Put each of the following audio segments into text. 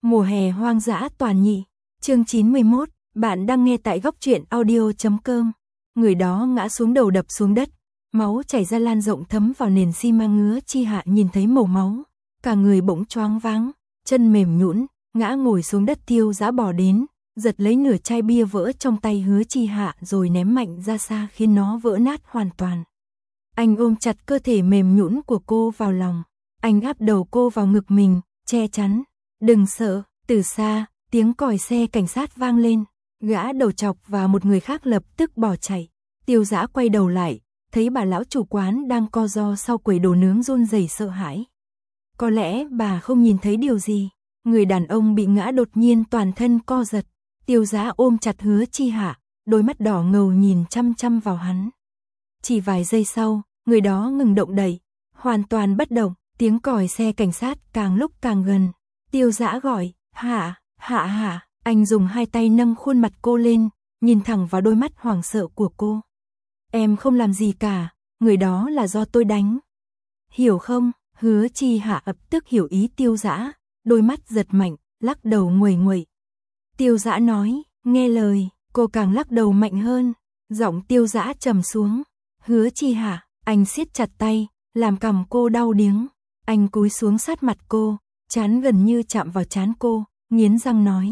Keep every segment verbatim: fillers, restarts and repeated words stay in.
Mùa hè hoang dã toàn nhị, chương chín mươi mốt, bạn đang nghe tại góc truyện audio chấm com. Người đó ngã xuống đầu đập xuống đất, máu chảy ra lan rộng thấm vào nền xi măng. Hứa Chi Hạ nhìn thấy màu máu, cả người bỗng choáng váng, chân mềm nhũn, ngã ngồi xuống đất. Tiêu Dã bỏ đến, giật lấy nửa chai bia vỡ trong tay Hứa Chi Hạ rồi ném mạnh ra xa khiến nó vỡ nát hoàn toàn. Anh ôm chặt cơ thể mềm nhũn của cô vào lòng, anh áp đầu cô vào ngực mình, che chắn. Đừng sợ. Từ xa, tiếng còi xe cảnh sát vang lên, gã đầu chọc và một người khác lập tức bỏ chạy. Tiêu Dã quay đầu lại, thấy bà lão chủ quán đang co ro sau quầy đồ nướng run rẩy sợ hãi. Có lẽ bà không nhìn thấy điều gì, người đàn ông bị ngã đột nhiên toàn thân co giật. Tiêu Dã ôm chặt Hứa Chi Hạ, đôi mắt đỏ ngầu nhìn chăm chăm vào hắn. Chỉ vài giây sau, người đó ngừng động đậy, hoàn toàn bất động. Tiếng còi xe cảnh sát càng lúc càng gần. Tiêu Dã gọi, Hạ, Hạ Hạ. Anh dùng hai tay nâng khuôn mặt cô lên, nhìn thẳng vào đôi mắt hoảng sợ của cô. Em không làm gì cả, người đó là do tôi đánh. Hiểu không? Hứa Chi Hạ lập tức hiểu ý Tiêu Dã, đôi mắt giật mạnh, lắc đầu nguầy nguậy. Tiêu Dã nói, nghe lời, cô càng lắc đầu mạnh hơn. Giọng Tiêu Dã trầm xuống. Hứa Chi Hạ, anh siết chặt tay, làm cằm cô đau điếng. Anh cúi xuống sát mặt cô, trán gần như chạm vào trán cô, nghiến răng nói.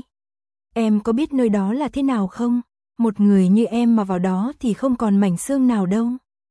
Em có biết nơi đó là thế nào không? Một người như em mà vào đó thì không còn mảnh xương nào đâu.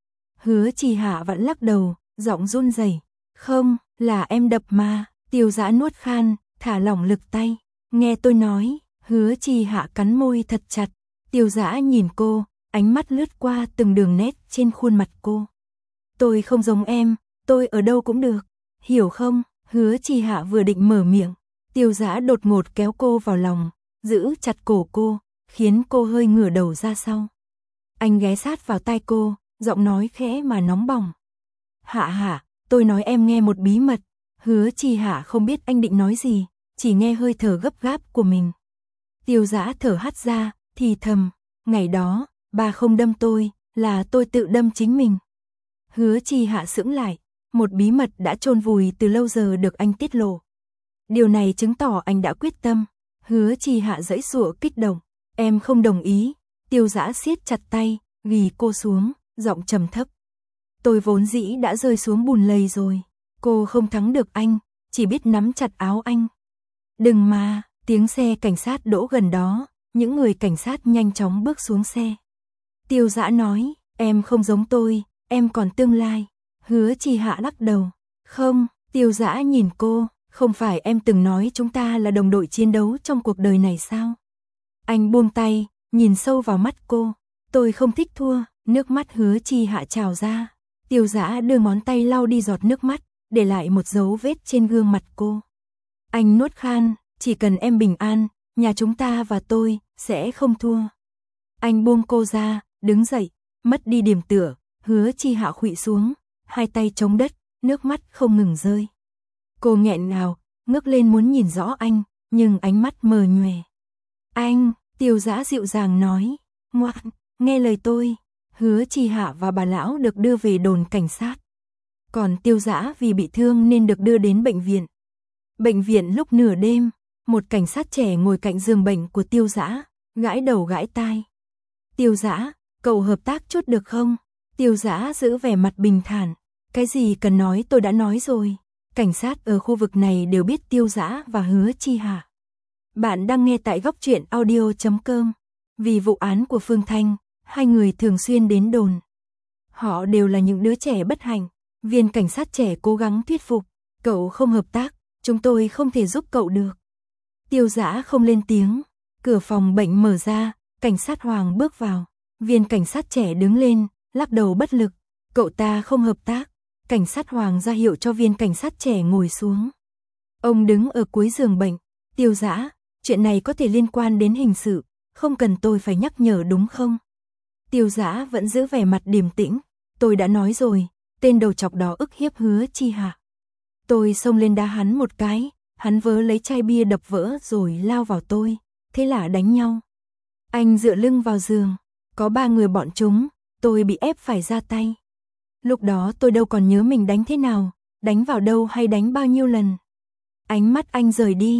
Hứa Chi Hạ vẫn lắc đầu, giọng run rẩy. Không, là em đập mà. Tiêu Dã nuốt khan, thả lỏng lực tay. Nghe tôi nói. Hứa Chi Hạ cắn môi thật chặt. Tiêu Dã nhìn cô, ánh mắt lướt qua từng đường nét trên khuôn mặt cô. Tôi không giống em, tôi ở đâu cũng được. Hiểu không? Hứa Chi Hạ vừa định mở miệng, Tiêu Dã đột ngột kéo cô vào lòng, giữ chặt cổ cô, khiến cô hơi ngửa đầu ra sau. Anh ghé sát vào tai cô, giọng nói khẽ mà nóng bỏng. Hạ Hạ, tôi nói em nghe một bí mật. Hứa Chi Hạ không biết anh định nói gì, chỉ nghe hơi thở gấp gáp của mình. Tiêu Dã thở hắt ra, thì thầm, ngày đó, bà không đâm tôi, là tôi tự đâm chính mình. Hứa Chi Hạ sững lại. Một bí mật đã chôn vùi từ lâu giờ được anh tiết lộ. Điều này chứng tỏ anh đã quyết tâm. Hứa Chi Hạ giãy giụa kích động. Em không đồng ý. Tiêu Dã siết chặt tay, ghì cô xuống, giọng trầm thấp. Tôi vốn dĩ đã rơi xuống bùn lầy rồi. Cô không thắng được anh, chỉ biết nắm chặt áo anh. Đừng mà. Tiếng xe cảnh sát đỗ gần đó, những người cảnh sát nhanh chóng bước xuống xe. Tiêu Dã nói, em không giống tôi, em còn tương lai. Hứa Chi Hạ lắc đầu. Không. Tiêu Dã nhìn cô, không phải em từng nói chúng ta là đồng đội chiến đấu trong cuộc đời này sao? Anh buông tay, nhìn sâu vào mắt cô. Tôi không thích thua. Nước mắt Hứa Chi Hạ trào ra. Tiêu Dã đưa ngón tay lau đi giọt nước mắt, để lại một dấu vết trên gương mặt cô. Anh nuốt khan, chỉ cần em bình an, nhà chúng ta và tôi sẽ không thua. Anh buông cô ra, đứng dậy, mất đi điểm tựa. Hứa Chi Hạ khuỵu xuống, hai tay chống đất, nước mắt không ngừng rơi. Cô nghẹn ngào, ngước lên muốn nhìn rõ anh, nhưng ánh mắt mờ nhòe. Anh, Tiêu Dã dịu dàng nói, ngoan, nghe lời tôi. Hứa Chi Hạ và bà lão được đưa về đồn cảnh sát. Còn Tiêu Dã vì bị thương nên được đưa đến bệnh viện. Bệnh viện lúc nửa đêm, một cảnh sát trẻ ngồi cạnh giường bệnh của Tiêu Dã, gãi đầu gãi tai. Tiêu Dã, cậu hợp tác chút được không? Tiêu Dã giữ vẻ mặt bình thản. Cái gì cần nói tôi đã nói rồi. Cảnh sát ở khu vực này đều biết Tiêu Dã và Hứa Chi Hạ. Bạn đang nghe tại góc truyện audio chấm com. Vì vụ án của Phương Thanh, hai người thường xuyên đến đồn. Họ đều là những đứa trẻ bất hạnh. Viên cảnh sát trẻ cố gắng thuyết phục. Cậu không hợp tác, chúng tôi không thể giúp cậu được. Tiêu Dã không lên tiếng. Cửa phòng bệnh mở ra, cảnh sát Hoàng bước vào. Viên cảnh sát trẻ đứng lên, lắc đầu bất lực. Cậu ta không hợp tác. Cảnh sát Hoàng ra hiệu cho viên cảnh sát trẻ ngồi xuống. Ông đứng ở cuối giường bệnh. Tiêu Dã, chuyện này có thể liên quan đến hình sự, không cần tôi phải nhắc nhở đúng không? Tiêu Dã vẫn giữ vẻ mặt điềm tĩnh. Tôi đã nói rồi, tên đầu chọc đó ức hiếp Hứa Chi Hạ. Tôi xông lên đá hắn một cái, hắn vớ lấy chai bia đập vỡ rồi lao vào tôi, thế là đánh nhau. Anh dựa lưng vào giường, có ba người bọn chúng, tôi bị ép phải ra tay. Lúc đó tôi đâu còn nhớ mình đánh thế nào, đánh vào đâu hay đánh bao nhiêu lần. Ánh mắt anh rời đi,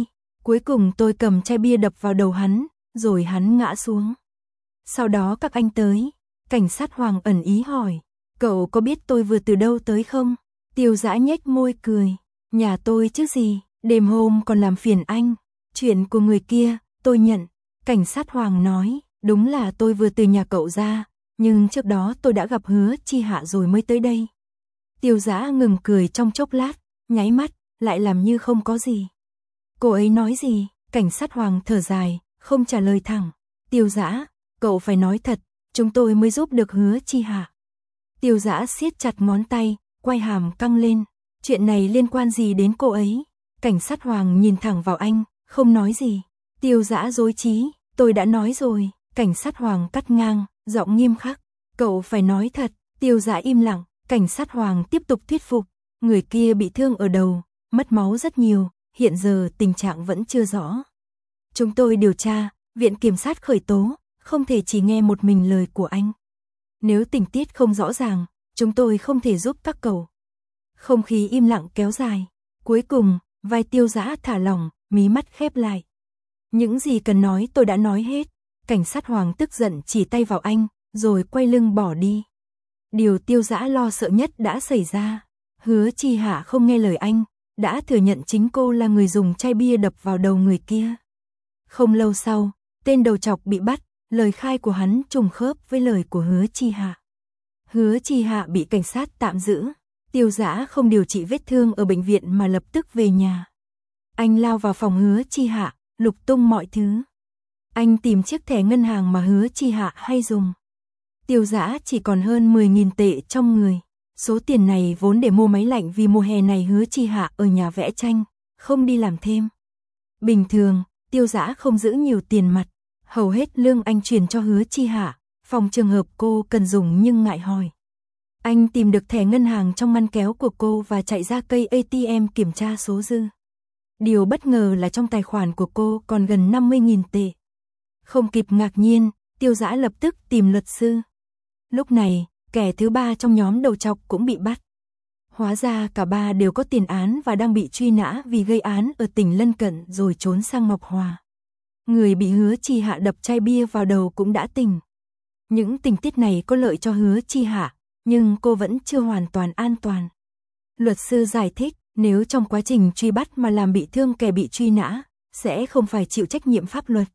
Cuối cùng tôi cầm chai bia đập vào đầu hắn, rồi hắn ngã xuống. Sau đó các anh tới. Cảnh sát Hoàng ẩn ý hỏi. Cậu có biết tôi vừa từ đâu tới không? Tiêu Dã nhếch môi cười. Nhà tôi chứ gì, đêm hôm còn làm phiền anh. Chuyện của người kia, tôi nhận. Cảnh sát Hoàng nói, đúng là tôi vừa từ nhà cậu ra, nhưng trước đó tôi đã gặp Hứa Chi Hạ rồi mới tới đây. Tiêu Dã ngừng cười trong chốc lát, nháy mắt, lại làm như không có gì. Cô ấy nói gì? Cảnh sát Hoàng thở dài, không trả lời thẳng. Tiêu Dã, cậu phải nói thật, chúng tôi mới giúp được Hứa Chi Hạ. Tiêu Dã siết chặt ngón tay, quay hàm căng lên. Chuyện này liên quan gì đến cô ấy? Cảnh sát Hoàng nhìn thẳng vào anh, không nói gì. Tiêu Dã dối trí, tôi đã nói rồi. Cảnh sát Hoàng cắt ngang, giọng nghiêm khắc. Cậu phải nói thật. Tiêu Dã im lặng, cảnh sát Hoàng tiếp tục thuyết phục. Người kia bị thương ở đầu, mất máu rất nhiều, hiện giờ tình trạng vẫn chưa rõ. Chúng tôi điều tra, viện kiểm sát khởi tố, không thể chỉ nghe một mình lời của anh. Nếu tình tiết không rõ ràng, chúng tôi không thể giúp các cậu. Không khí im lặng kéo dài. Cuối cùng, vai Tiêu Dã thả lỏng, mí mắt khép lại. Những gì cần nói tôi đã nói hết. Cảnh sát Hoàng tức giận chỉ tay vào anh, rồi quay lưng bỏ đi. Điều Tiêu Dã lo sợ nhất đã xảy ra. Hứa Chi Hạ không nghe lời anh, đã thừa nhận chính cô là người dùng chai bia đập vào đầu người kia. Không lâu sau, tên đầu trọc bị bắt, lời khai của hắn trùng khớp với lời của Hứa Chi Hạ. Hứa Chi Hạ bị cảnh sát tạm giữ. Tiêu Dã không điều trị vết thương ở bệnh viện mà lập tức về nhà. Anh lao vào phòng Hứa Chi Hạ, lục tung mọi thứ. Anh tìm chiếc thẻ ngân hàng mà Hứa Chi Hạ hay dùng. Tiêu Dã chỉ còn hơn mười nghìn tệ trong người. Số tiền này vốn để mua máy lạnh vì mùa hè này Hứa Chi Hạ ở nhà vẽ tranh, không đi làm thêm. Bình thường, Tiêu Dã không giữ nhiều tiền mặt, hầu hết lương anh truyền cho Hứa Chi Hạ, phòng trường hợp cô cần dùng nhưng ngại hỏi. Anh tìm được thẻ ngân hàng trong ngăn kéo của cô và chạy ra cây a tê em kiểm tra số dư. Điều bất ngờ là trong tài khoản của cô còn gần năm mươi nghìn tệ. Không kịp ngạc nhiên, Tiêu Dã lập tức tìm luật sư. Lúc này, kẻ thứ ba trong nhóm đầu trọc cũng bị bắt. Hóa ra cả ba đều có tiền án và đang bị truy nã vì gây án ở tỉnh lân cận rồi trốn sang Ngọc Hòa. Người bị Hứa Chi Hạ đập chai bia vào đầu cũng đã tỉnh. Những tình tiết này có lợi cho Hứa Chi Hạ, nhưng cô vẫn chưa hoàn toàn an toàn. Luật sư giải thích, nếu trong quá trình truy bắt mà làm bị thương kẻ bị truy nã, sẽ không phải chịu trách nhiệm pháp luật.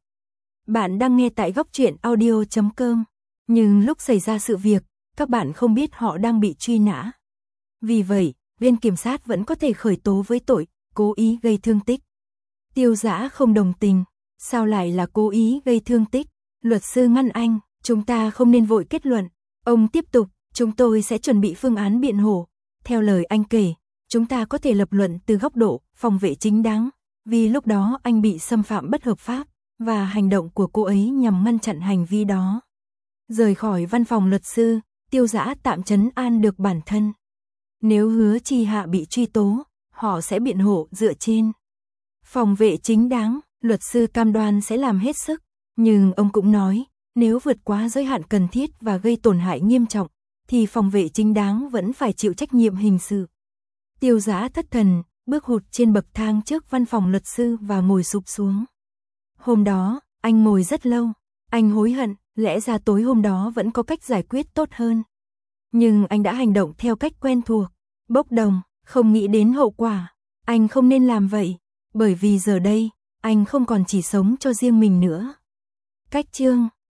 Bạn đang nghe tại góc truyện audio chấm com, nhưng lúc xảy ra sự việc, các bạn không biết họ đang bị truy nã. Vì vậy, viên kiểm sát vẫn có thể khởi tố với tội cố ý gây thương tích. Tiêu Dã không đồng tình, sao lại là cố ý gây thương tích? Luật sư ngăn anh, chúng ta không nên vội kết luận. Ông tiếp tục, chúng tôi sẽ chuẩn bị phương án biện hộ. Theo lời anh kể, chúng ta có thể lập luận từ góc độ phòng vệ chính đáng, vì lúc đó anh bị xâm phạm bất hợp pháp, và hành động của cô ấy nhằm ngăn chặn hành vi đó. Rời khỏi văn phòng luật sư, Tiêu Dã tạm trấn an được bản thân. Nếu Hứa Chi Hạ bị truy tố, họ sẽ biện hộ dựa trên phòng vệ chính đáng, luật sư cam đoan sẽ làm hết sức, nhưng ông cũng nói, nếu vượt quá giới hạn cần thiết và gây tổn hại nghiêm trọng, thì phòng vệ chính đáng vẫn phải chịu trách nhiệm hình sự. Tiêu Dã thất thần, bước hụt trên bậc thang trước văn phòng luật sư và ngồi sụp xuống. Hôm đó, anh ngồi rất lâu, anh hối hận, lẽ ra tối hôm đó vẫn có cách giải quyết tốt hơn. Nhưng anh đã hành động theo cách quen thuộc, bốc đồng, không nghĩ đến hậu quả. Anh không nên làm vậy, bởi vì giờ đây, anh không còn chỉ sống cho riêng mình nữa. Cách chương